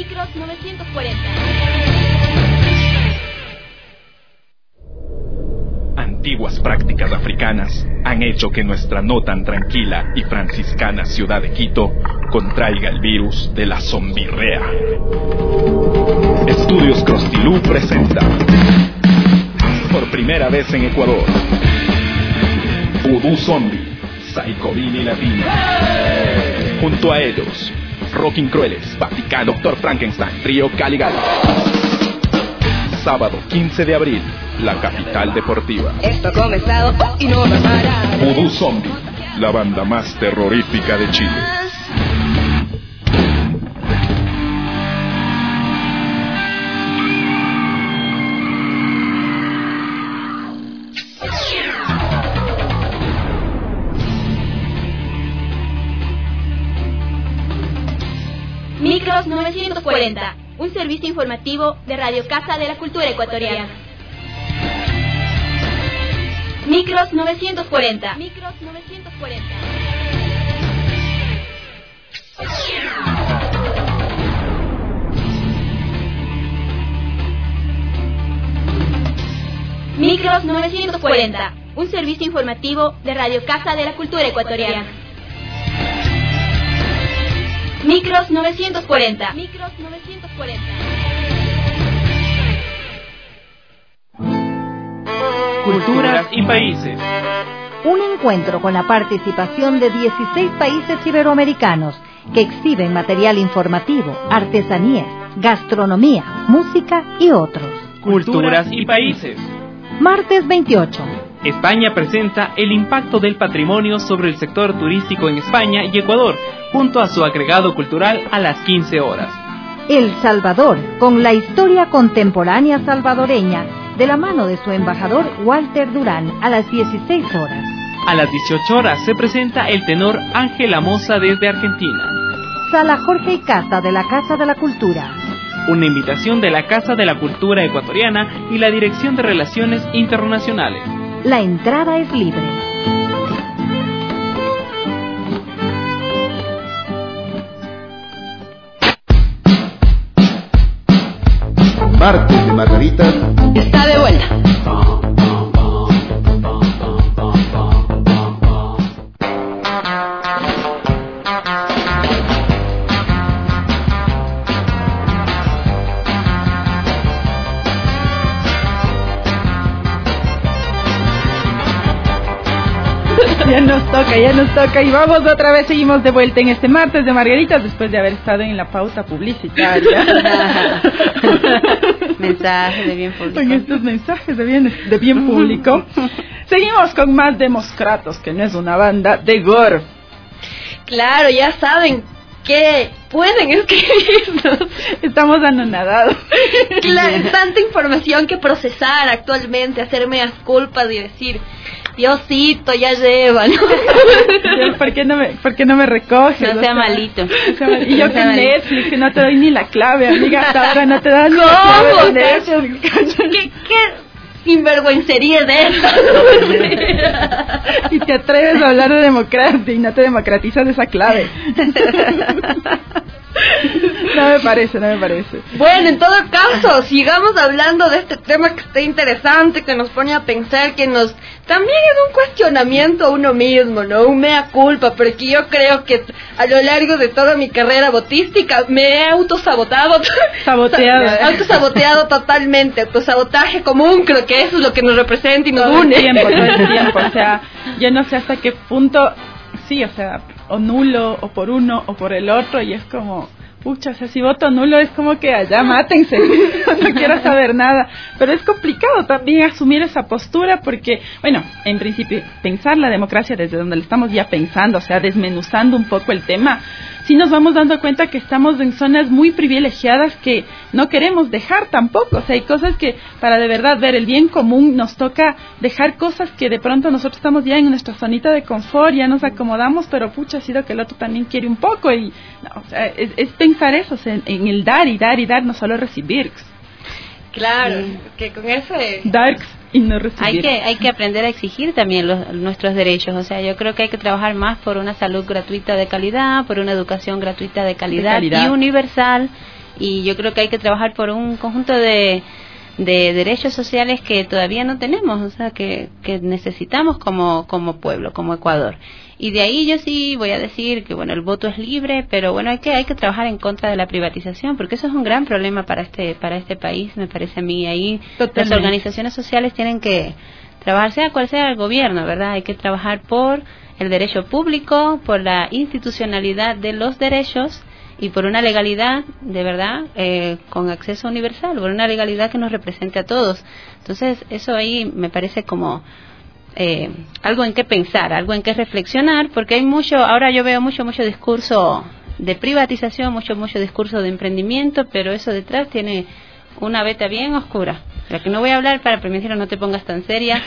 Antiguas prácticas africanas han hecho que nuestra no tan tranquila y franciscana ciudad de Quito contraiga el virus de la zombirrea. Estudios Crostilú presenta, por primera vez en Ecuador, Voodoo Zombie, Psychovini Latino. Junto a ellos, Rocking Crueles, Vaticano, Doctor Frankenstein, Trío Caligal. Sábado 15 de abril, la capital deportiva. Esto ha comenzado y no va a parar. Voodoo Zombie, la banda más terrorífica de Chile. Micros 940, un servicio informativo de Radio Casa de la Cultura Ecuatoriana. Micros 940. Micros 940, un servicio informativo de Radio Casa de la Cultura Ecuatoriana. Micros 940. Culturas y países. Un encuentro con la participación de 16 países iberoamericanos que exhiben material informativo, artesanías, gastronomía, música y otros. Culturas y países. Martes 28. España presenta el impacto del patrimonio sobre el sector turístico en España y Ecuador, junto a su agregado cultural a las 15 horas. El Salvador, con la historia contemporánea salvadoreña, de la mano de su embajador Walter Durán, a las 16 horas. A las 18 horas se presenta el tenor Ángel Amoza desde Argentina. Sala Jorge y Casa de la Casa de la Cultura. Una invitación de la Casa de la Cultura Ecuatoriana y la Dirección de Relaciones Internacionales. La entrada es libre. Martes de Margaritas está de vuelta. Ya nos toca y vamos otra vez, seguimos de vuelta en este martes de Margaritas después de haber estado en la pauta publicitaria. Mensajes de bien público. En estos mensajes de bien público. Seguimos con más Demoscratos, que no es una banda, de gore. Claro, ya saben que pueden escribirnos. Estamos anonadados. Claro, tanta información que procesar actualmente, hacer medias culpas y decir, Diosito, ya lleva, ¿no? ¿Por qué no me recoges? No sea malito. Y yo que Netflix, que no te doy ni la clave, amiga, hasta ahora no te dan ¿cómo? la clave de Netflix. ¿Qué sinvergüencería de esto? Y te atreves a hablar de democracia y no te democratizas esa clave. No me parece. Bueno, en todo caso, sigamos hablando de este tema que está interesante, que nos pone a pensar, que nos también es un cuestionamiento a uno mismo, ¿no? Un mea culpa, porque yo creo que a lo largo de toda mi carrera botística me he autosaboteado totalmente, autosabotaje común, creo que eso es lo que nos representa y nos une. Todo el tiempo, o sea, yo no sé hasta qué punto, sí, o sea, o nulo, o por uno, o por el otro, y es como, pucha, o sea, si voto nulo es como que allá mátense, no quiero saber nada, pero es complicado también asumir esa postura porque, bueno, en principio, pensar la democracia desde donde le estamos ya pensando, o sea, desmenuzando un poco el tema, sí nos vamos dando cuenta que estamos en zonas muy privilegiadas que no queremos dejar tampoco, o sea, hay cosas que para de verdad ver el bien común nos toca dejar cosas que de pronto nosotros estamos ya en nuestra zonita de confort, ya nos acomodamos, pero pucha, ha sido que el otro también quiere un poco y, no, o sea, es pensar eso, o sea, en el dar y dar y dar, no solo recibir. Claro, que con ese... Dar y no recibir. Hay que aprender a exigir también nuestros derechos, o sea, yo creo que hay que trabajar más por una salud gratuita de calidad, por una educación gratuita de calidad y universal, y yo creo que hay que trabajar por un conjunto de derechos sociales que todavía no tenemos, o sea, que necesitamos como pueblo, como Ecuador. Y de ahí yo sí voy a decir que, bueno, el voto es libre, pero bueno, hay que trabajar en contra de la privatización, porque eso es un gran problema para este país, me parece a mí. Ahí las organizaciones sociales tienen que trabajar, sea cual sea el gobierno, ¿verdad? Hay que trabajar por el derecho público, por la institucionalidad de los derechos y por una legalidad, de verdad, con acceso universal, por una legalidad que nos represente a todos. Entonces, eso ahí me parece como algo en qué pensar, algo en qué reflexionar, porque hay ahora yo veo mucho discurso de privatización, mucho discurso de emprendimiento, pero eso detrás tiene una beta bien oscura. La que no voy a hablar para permitir no te pongas tan seria.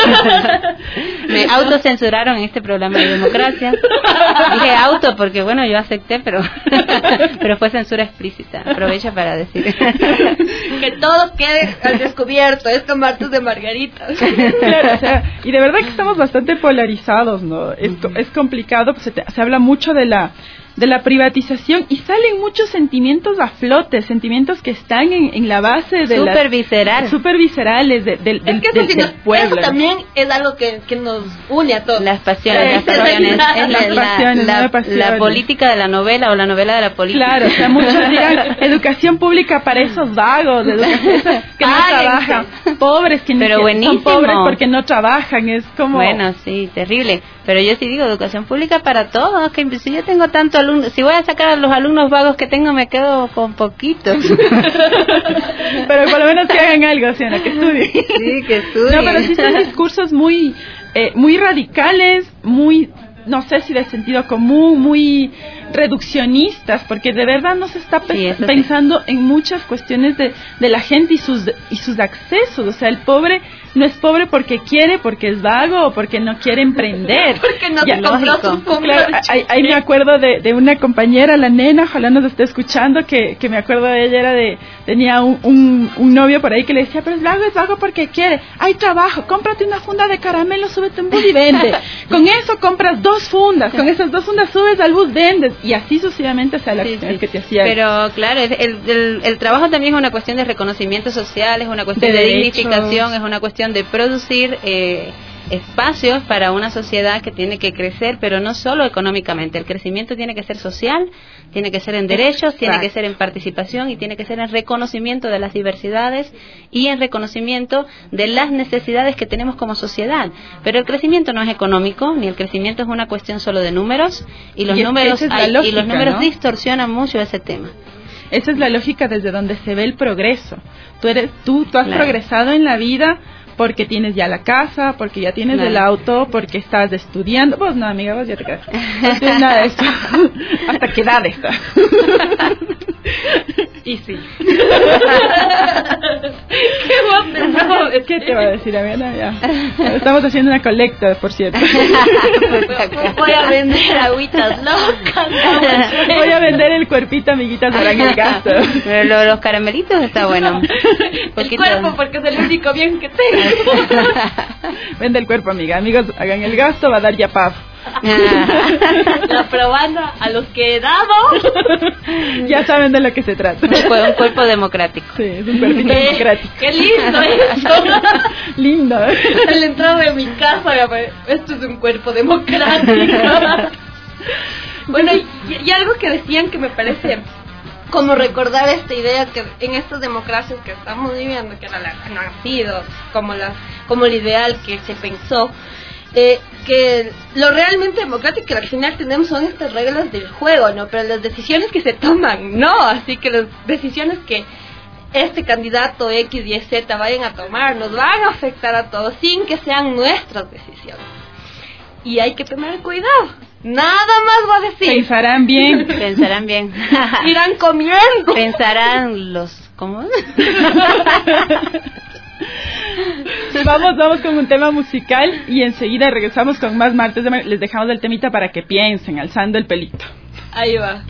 Me autocensuraron en este programa de democracia. Dije auto porque, bueno, yo acepté, pero fue censura explícita. Aprovecho para decir. Que todo quede al descubierto. Es con martes de Margaritas. Claro, o sea, y de verdad que estamos bastante polarizados, ¿no? Es complicado, pues se habla mucho de la privatización y salen muchos sentimientos a flote, sentimientos que están en la base de super viscerales del pueblo. Eso también es algo que nos une a todos. Las pasiones. La política de la novela o la novela de la política. Claro, o sea, muchos dirán educación pública para esos vagos, educación que no trabajan, pobres que son pobres porque no trabajan, es como... Bueno, sí, terrible. Pero yo sí digo educación pública para todos, que si yo tengo tanto alumnos, si voy a sacar a los alumnos vagos que tengo, me quedo con poquitos. Pero por lo menos que hagan algo, ¿sí? Que estudien. Sí, que estudien. No, pero sí son discursos muy radicales, muy, no sé si de sentido común, muy reduccionistas, porque de verdad no se está pensando en muchas cuestiones de la gente y sus accesos. O sea, el pobre no es pobre porque quiere, porque es vago o porque no quiere emprender. Porque no te compró su claro, ahí me acuerdo de una compañera, la nena, ojalá nos esté escuchando, que me acuerdo de ella, tenía un novio por ahí que le decía, pero es vago porque quiere. Hay trabajo, cómprate una funda de caramelo, súbete a un bus y vende. Con eso compras 2 fundas, con esas 2 fundas subes al bus, vendes. Y así sucesivamente, o sea, la acción que te hacía. Pero claro, el trabajo también es una cuestión de reconocimiento social, es una cuestión de dignificación, es una cuestión de producir espacios para una sociedad que tiene que crecer, pero no solo económicamente. El crecimiento tiene que ser social, tiene que ser en derechos, tiene que ser en participación y tiene que ser en reconocimiento de las diversidades y en reconocimiento de las necesidades que tenemos como sociedad. Pero el crecimiento no es económico, ni el crecimiento es una cuestión solo de números, y los números ¿no? distorsionan mucho ese tema. Esa es la lógica desde donde se ve el progreso. Tú has progresado en la vida porque tienes ya la casa, porque ya tienes el auto, porque estás estudiando. Pues no, amiga, vos ya te quedas. No tienes nada de eso. ¿Hasta qué edad estás? Y sí. ¿Qué guapo? ¿Qué te va a decir, amiga? Ya. Estamos haciendo una colecta, por cierto. Voy a vender agüitas locas. Voy a vender el cuerpito, amiguitas, para el gasto. Pero los caramelitos está bueno. El cuerpo, porque es el único bien que tengo. Vende el cuerpo, amiga. Amigos, hagan el gasto, va a dar ya paz. La probanda a los que he dado. Ya saben de lo que se trata. Un cuerpo democrático. Sí, es un cuerpito democrático. Qué lindo eso. Lindo. En la entrada de mi casa, esto es un cuerpo democrático. Bueno, y algo que decían que me parece como recordar esta idea que en estas democracias que estamos viviendo, que no han sido como el ideal que se pensó, que lo realmente democrático que al final tenemos son estas reglas del juego, ¿no? Pero las decisiones que se toman, no. Así que las decisiones que este candidato X, Y, Z vayan a tomar nos van a afectar a todos sin que sean nuestras decisiones. Y hay que tener cuidado. Nada más va a decir. Pensarán bien. Irán comiendo. Pensarán ¿cómo? Vamos con un tema musical y enseguida regresamos con más martes. Les dejamos el temita para que piensen, alzando el pelito. Ahí va.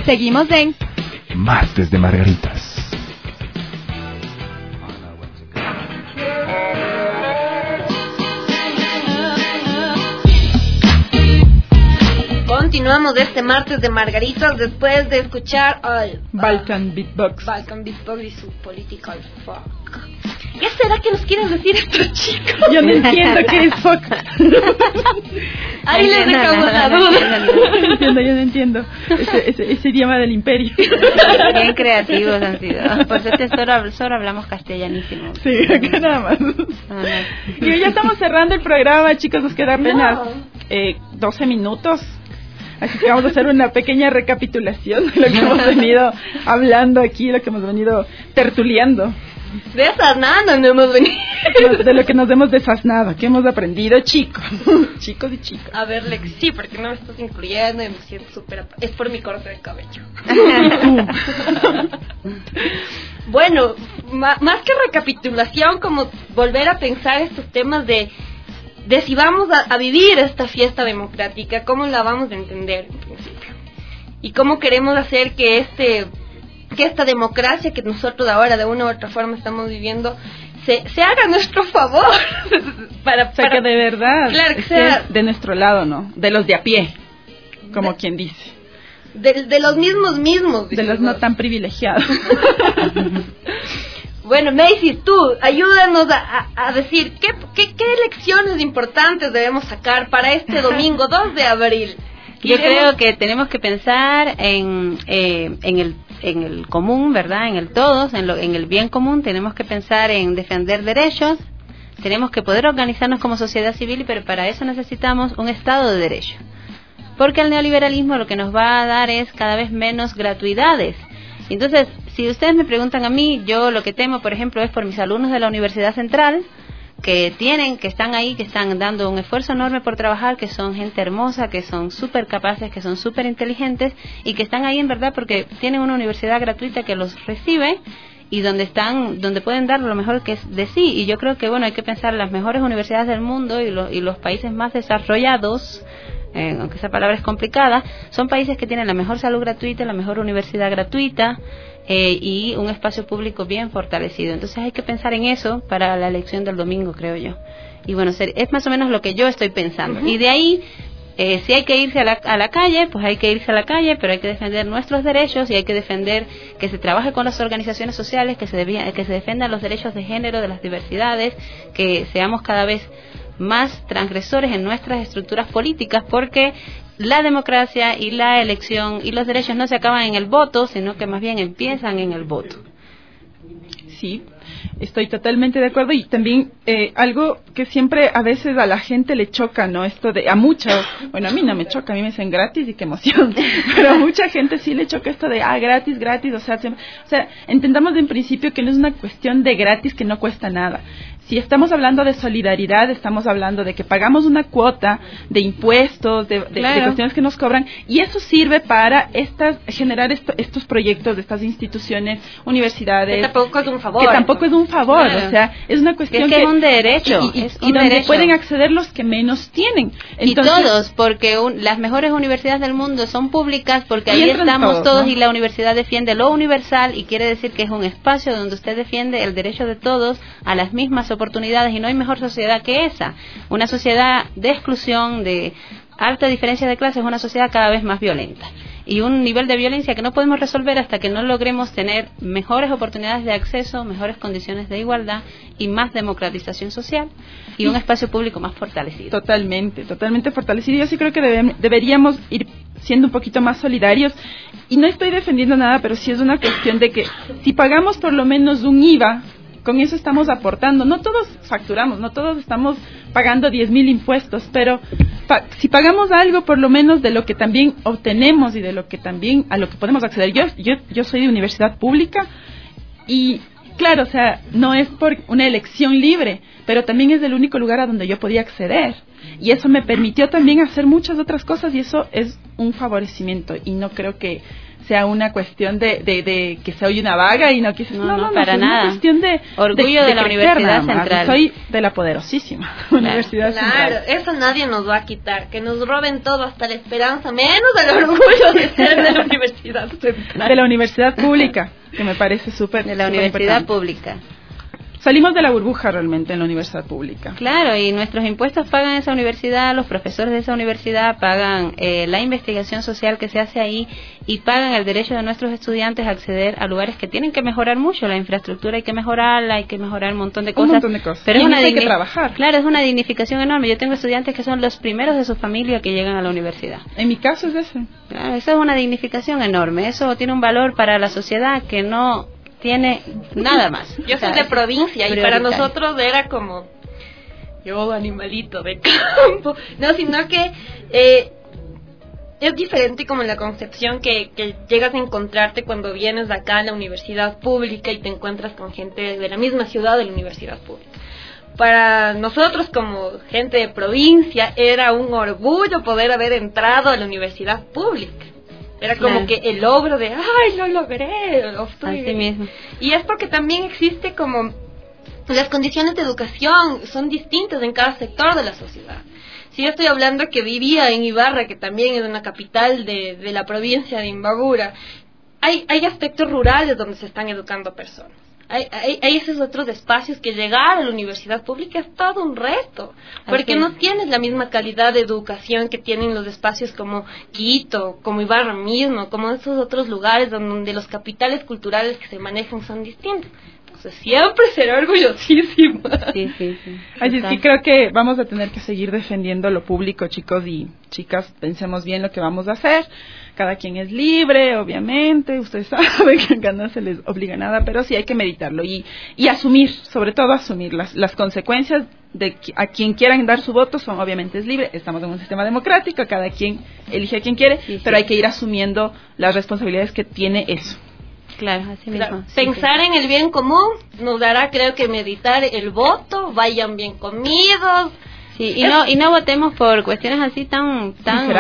Seguimos en Martes de Margaritas. Continuamos de este martes de Margaritas después de escuchar al Balkan Beatbox y su Political Fuck. ¿Qué será que nos quieren decir estos chicos? Yo no entiendo qué es fuck. Ahí les dejamos la duda. Yo no entiendo ese idioma del imperio. Bien creativos han sido. Por eso solo hablamos castellanísimo. Sí, acá nada más. Y ya estamos cerrando el programa, chicos. Nos queda apenas 12 minutos. Así que vamos a hacer una pequeña recapitulación de lo que hemos venido hablando aquí, lo que hemos venido tertuliando. Desasnando no hemos venido. De lo que nos hemos desasnado, que hemos aprendido, chicos y chicas. A ver, Lex, sí, porque no me estás incluyendo y me siento súper... Es por mi corte de cabello. Bueno, más que recapitulación, como volver a pensar estos temas de si vamos a vivir esta fiesta democrática, cómo la vamos a entender en principio. Y cómo queremos hacer que esta democracia que nosotros ahora de una u otra forma estamos viviendo se haga a nuestro favor. para que de verdad claro, que sea de nuestro lado, ¿no? De los de a pie, como quien dice. De los mismos. De los no tan privilegiados. Bueno, Macy, tú, ayúdanos a decir ¿qué elecciones importantes debemos sacar para este domingo 2 de abril? Yo creo que tenemos que pensar en el común, ¿verdad? En el todos, en el bien común. Tenemos que pensar en defender derechos. Tenemos que poder organizarnos como sociedad civil, pero para eso necesitamos un Estado de Derecho. Porque el neoliberalismo lo que nos va a dar es cada vez menos gratuidades. Entonces, si ustedes me preguntan a mí, yo lo que temo, por ejemplo, es por mis alumnos de la Universidad Central, que están ahí, que están dando un esfuerzo enorme por trabajar, que son gente hermosa, que son súper capaces, que son súper inteligentes y que están ahí en verdad porque tienen una universidad gratuita que los recibe y donde pueden dar lo mejor que es de sí. Y yo creo que hay que pensar en las mejores universidades del mundo y los países más desarrollados, aunque esa palabra es complicada, son países que tienen la mejor salud gratuita, la mejor universidad gratuita, y un espacio público bien fortalecido. Entonces hay que pensar en eso para la elección del domingo, creo yo. Y es más o menos lo que yo estoy pensando. Y de ahí, si hay que irse a la calle, pues hay que irse a la calle, pero hay que defender nuestros derechos y hay que defender que se trabaje con las organizaciones sociales, que se defendan los derechos de género, de las diversidades, que seamos cada vez más transgresores en nuestras estructuras políticas, porque la democracia y la elección y los derechos no se acaban en el voto, sino que más bien empiezan en el voto. Sí, estoy totalmente de acuerdo. Y también algo que siempre a veces a la gente le choca, ¿no? Esto de, a muchos, a mí no me choca, a mí me dicen gratis y qué emoción, pero a mucha gente sí le choca esto de, gratis, o sea, entendamos en principio que no es una cuestión de gratis que no cuesta nada. Si estamos hablando de solidaridad, estamos hablando de que pagamos una cuota de impuestos, de cuestiones que nos cobran, y eso sirve para generar estos proyectos de estas instituciones, universidades. Que tampoco es un favor. Claro. O sea, es una cuestión que es un derecho. Y donde pueden acceder los que menos tienen. Entonces, y todos, porque las mejores universidades del mundo son públicas, porque ahí estamos todos, ¿no? Y la universidad defiende lo universal, y quiere decir que es un espacio donde usted defiende el derecho de todos a las mismas oportunidades, y no hay mejor sociedad que esa. Una sociedad de exclusión, de alta diferencia de clases, es una sociedad cada vez más violenta, y un nivel de violencia que no podemos resolver hasta que no logremos tener mejores oportunidades de acceso, mejores condiciones de igualdad y más democratización social y un espacio público más fortalecido. Totalmente fortalecido. Yo sí creo que deberíamos ir siendo un poquito más solidarios, y no estoy defendiendo nada, pero sí es una cuestión de que si pagamos por lo menos un IVA, con eso estamos aportando. No todos facturamos, no todos estamos pagando 10,000 impuestos, pero si pagamos algo por lo menos de lo que también obtenemos y de lo que también a lo que podemos acceder. Yo soy de universidad pública y claro, o sea, no es por una elección libre, pero también es el único lugar a donde yo podía acceder, y eso me permitió también hacer muchas otras cosas, y eso es un favorecimiento, y no creo que sea una cuestión de que se oye una vaga y no quise... No, para nada. Es una cuestión de orgullo de la Universidad Central. Soy de la poderosísima Universidad Central. Claro, eso nadie nos va a quitar, que nos roben todo, hasta la esperanza, menos el orgullo de ser de la Universidad Central. De la Universidad Pública, que me parece súper... De la Universidad Pública. Salimos de la burbuja realmente en la universidad pública. Claro, y nuestros impuestos pagan esa universidad, los profesores de esa universidad pagan la investigación social que se hace ahí y pagan el derecho de nuestros estudiantes a acceder a lugares que tienen que mejorar mucho. La infraestructura hay que mejorarla, hay que mejorar un montón de cosas. Un montón de cosas. Pero hay que trabajar. Claro, es una dignificación enorme. Yo tengo estudiantes que son los primeros de su familia que llegan a la universidad. En mi caso es ese. Claro, eso es una dignificación enorme. Eso tiene un valor para la sociedad que no tiene nada más. Yo soy de provincia y para nosotros era como yo animalito de campo, no, sino que es diferente como la concepción que llegas a encontrarte cuando vienes de acá a la universidad pública y te encuentras con gente de la misma ciudad de la universidad pública. Para nosotros como gente de provincia era un orgullo poder haber entrado a la universidad pública. Era como que el logro de, ¡ay, lo logré! Así mismo. Y es porque también existe como las condiciones de educación son distintas en cada sector de la sociedad. Si yo estoy hablando que vivía en Ibarra, que también es una capital de la provincia de Imbabura, hay aspectos rurales donde se están educando personas. Hay esos otros espacios que llegar a la universidad pública es todo un reto, porque no tienes la misma calidad de educación que tienen los espacios como Quito, como Ibarra mismo, como esos otros lugares donde los capitales culturales que se manejan son distintos. Entonces siempre será orgullosísima. Sí. Así que creo que vamos a tener que seguir defendiendo lo público, chicos y chicas. Pensemos bien lo que vamos a hacer. Cada quien es libre, obviamente. Ustedes saben que acá no se les obliga nada, pero sí hay que meditarlo y asumir, sobre todo asumir las consecuencias de a quien quieran dar su voto. Son obviamente es libre. Estamos en un sistema democrático, cada quien elige a quien quiere, pero hay que ir asumiendo las responsabilidades que tiene eso. Claro, así mismo. Pensar en el bien común nos dará, creo que meditar el voto, vayan bien comidos. Sí, y no votemos por cuestiones así tan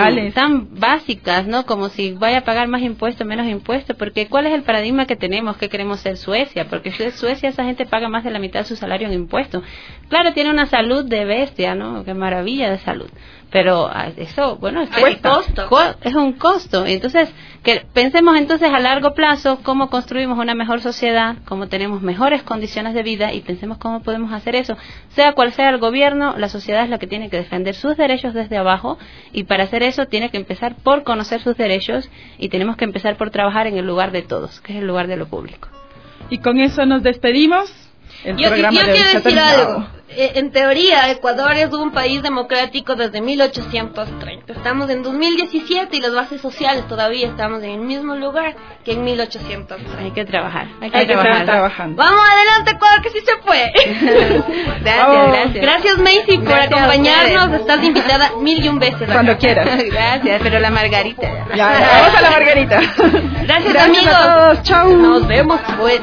básicas, ¿no? Como si vaya a pagar más impuestos, menos impuestos, porque ¿cuál es el paradigma que tenemos? Que queremos ser Suecia, porque si es Suecia esa gente paga más de la mitad de su salario en impuestos. Claro, tiene una salud de bestia, ¿no? Qué maravilla de salud. Pero eso, bueno, es un costo. Entonces, que pensemos entonces a largo plazo cómo construimos una mejor sociedad, cómo tenemos mejores condiciones de vida y pensemos cómo podemos hacer eso. Sea cual sea el gobierno, la sociedad es la que tiene que defender sus derechos desde abajo y para hacer eso tiene que empezar por conocer sus derechos y tenemos que empezar por trabajar en el lugar de todos, que es el lugar de lo público. Y con eso nos despedimos. Yo quiero decir algo. En teoría, Ecuador es un país democrático desde 1830. Estamos en 2017 y las bases sociales todavía estamos en el mismo lugar que en 1830. Hay que trabajar. Hay que seguir trabajando. Vamos adelante, Ecuador, que sí se puede. Gracias. Gracias, Macy, por acompañarnos. Estás invitada 1001 veces. Cuando quieras. Gracias, pero la margarita. Ya, vamos a la margarita. Gracias amigos. A todos. Chau. Nos vemos pues.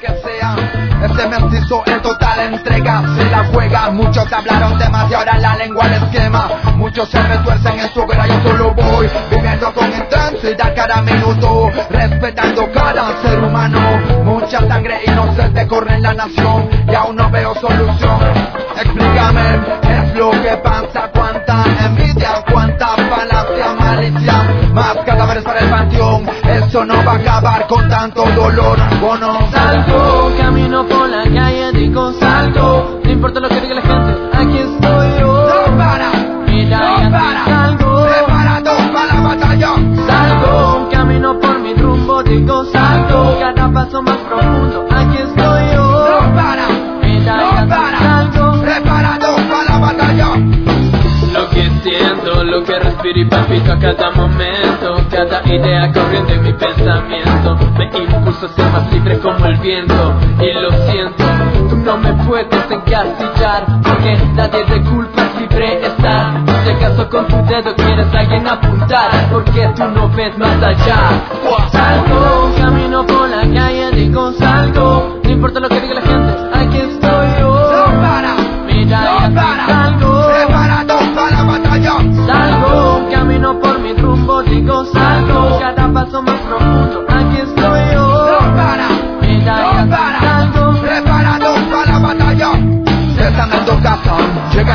Este mestizo en total entrega se la juega. Muchos hablaron de más y ahora la lengua les quema. Muchos se retuercen en su vera, yo solo voy viviendo con intensidad cada minuto, respetando cada ser humano. Mucha sangre inocente corre en la nación y aún no veo solución. Explícame, ¿qué es lo que pasa? Cuánta envidia, cuánta falacia, malicia, más cadáveres para el panteón. Eso no va a acabar con tanto dolor, ¿o no? Salgo, camino por la calle, digo salgo. No importa lo que diga la gente, aquí estoy yo. No para, mira, no para. Salgo, preparado para la batalla. Salgo, camino por mi rumbo, digo salgo. Cada paso más profundo, aquí estoy yo. No para, mira, no para. Salgo, preparado para la batalla. Lo que siento, lo que respiro y palpito a cada momento, cada idea corriendo en mi pensamiento, me impulso a ser más libre como el viento. Y lo siento, tú no me puedes encasillar, porque nadie te culpa, es libre estar. Si acaso con tu dedo quieres a alguien apuntar, porque tú no ves más allá. Salgo, camino por la calle, digo salgo. No importa lo que diga la gente, aquí estoy yo. No para, mira, no para. Salgo, preparado para la batalla. salgo, camino por mi rumbo, digo salgo. Cada paso más profundo,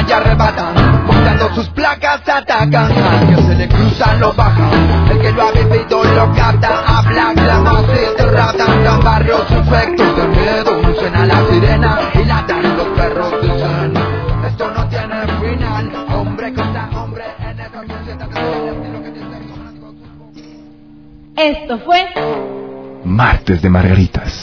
y arrebatan, mostrando sus placas atacan. Al que se le cruzan lo bajan, el que lo ha vivido lo capta. Habla, clama, se derratan, dan barrios efectos de miedo. Suena la sirena y latan los perros de Zen. Esto no tiene final, hombre contra hombre en esta sociedad. Esto fue Martes de Margaritas.